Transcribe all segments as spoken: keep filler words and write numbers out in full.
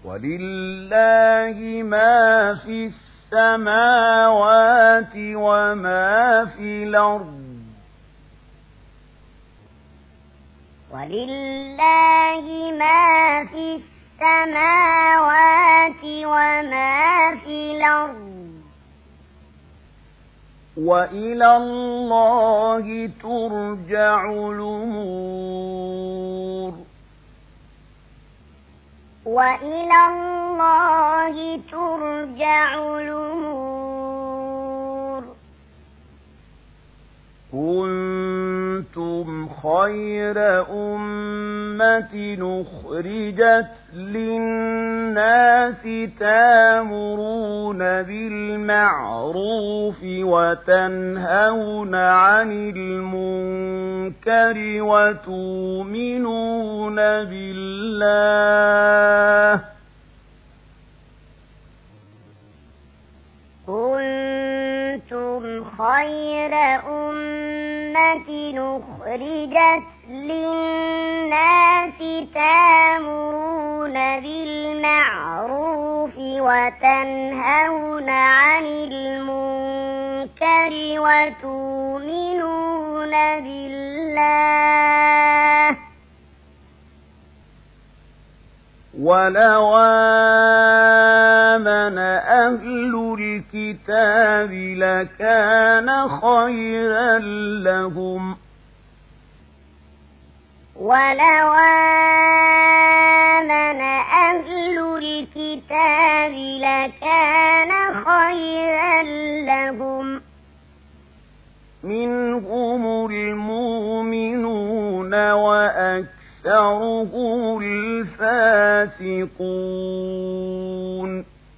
ولله ما في السماوات وما في الأرض ولله ما في السماوات وما في الأرض وإلى الله ترجع الأمور وإلى الله ترجع الأمور كنتم خير أمة أخرجت للناس تأمرون بالمعروف وتنهون عن المنكر وتؤمنون بالله كنتم خير أمة أخرجت للناس تأمرون بالمعروف وتنهون عن المنكر وتؤمنون بالله ولو آمن أهل الكتاب لكان خيرا لهم ولو آمن أهل الكتاب لكان خيرا لهم منهم المؤمنون وأكثرهم الفاسقون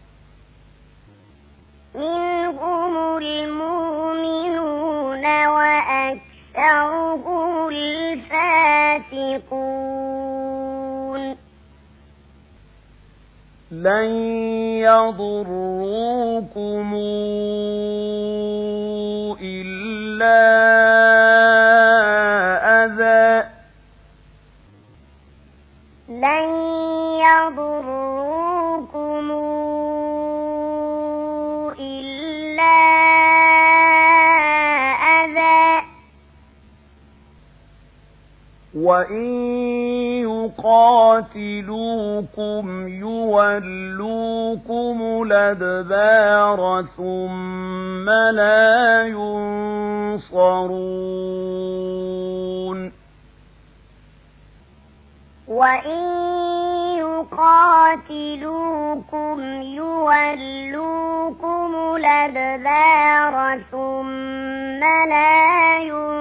منهم المؤمنون وأكثرهم الفاسقون لن يضروكم إلا أذى لن يضروكم إلا أذى وإن يقاتلوكم يولوكم الأدبار ثم لا ينصرون وإن يقاتلوكم يولوكم الأدبار ثم لا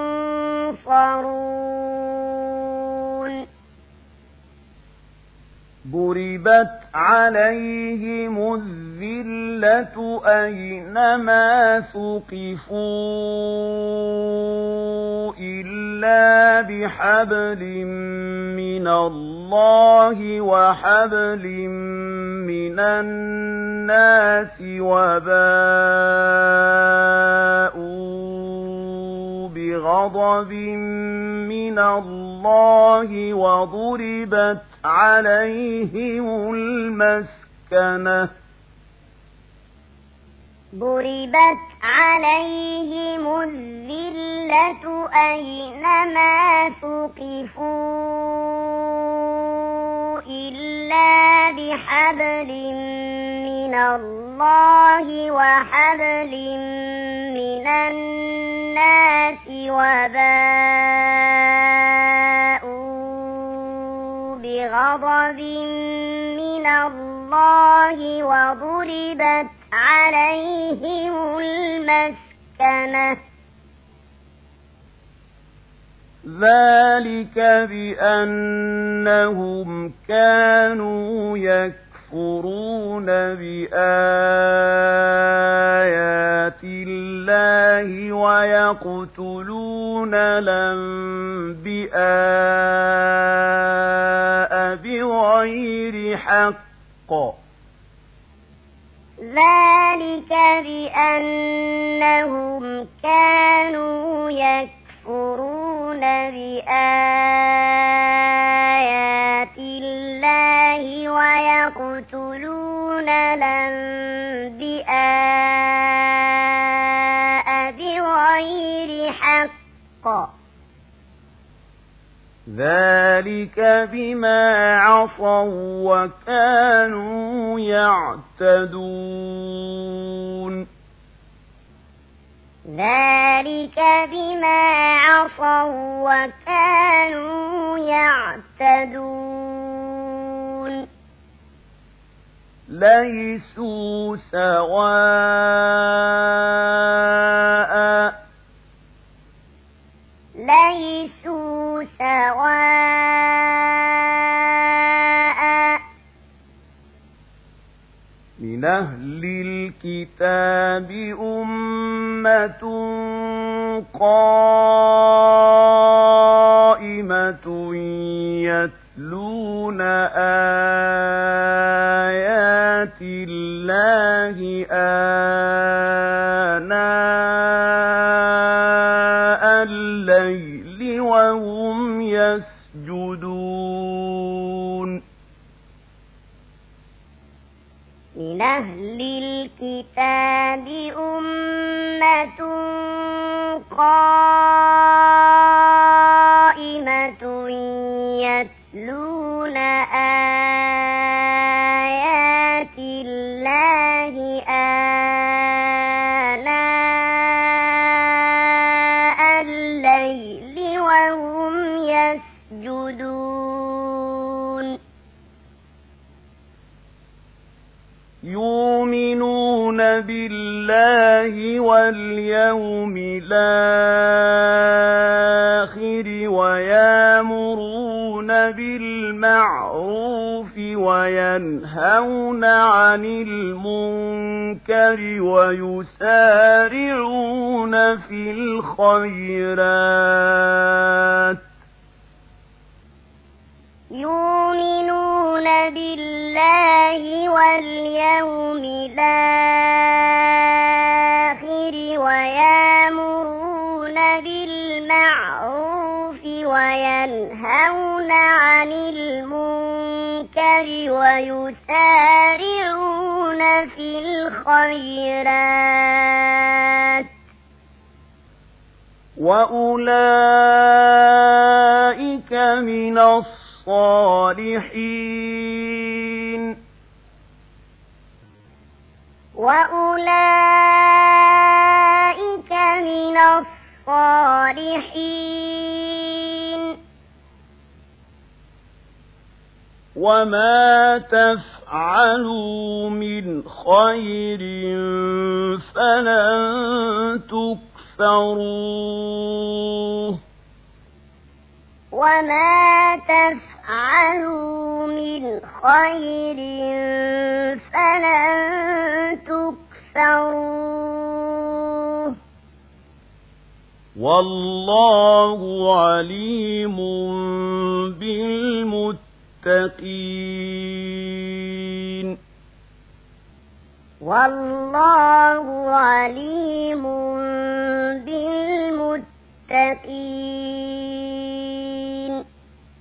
ينصرون ضربت عليهم الذلة أينما ثقفوا إلا بحبل من الله وحبل من الناس وباءوا بغضب من الله وضربت عليهم المسكنة ضربت عليهم الذلة أينما ثقفوا إلا بحبل من الله وحبل من الناس وباءوا بغضب من الله وضربت عليهم المسكنة ذلك بأنهم كانوا يكفرون بآيات الله ويقتلون الأنبياء بغير حق ذلك بأنهم كانوا يكفرون بآيات الله ويقتلون تقتلون الأنبياء بغير حق ذلك بما عصوا وكانوا يعتدون ذلك بما عصوا وكانوا يعتدون ليسوا سواء ليسوا سواء من أهل الكتاب أمة قائمة يتلون آيات الله آناء الليل وهم يسجدون من أهل الكتاب أمة قائمة يتلون آيات الله آناء الليل وهم يسجدون يؤمنون بالله واليوم الآخر ويأمرون بالمعروف وينهون عن المنكر ويسارعون في الخيرات يؤمنون بالله واليوم الآخر ويأمرون بالمعروف وينهون عن المنكر ويسارعون في الخيرات وأولئك من الصالحين وأولئك من الصالحين وما تفعلوا من خير فلن تكفروه وما تفعلوا من خير فلن تكفروه والله عليم بالمتقين والله عليم بالمتقين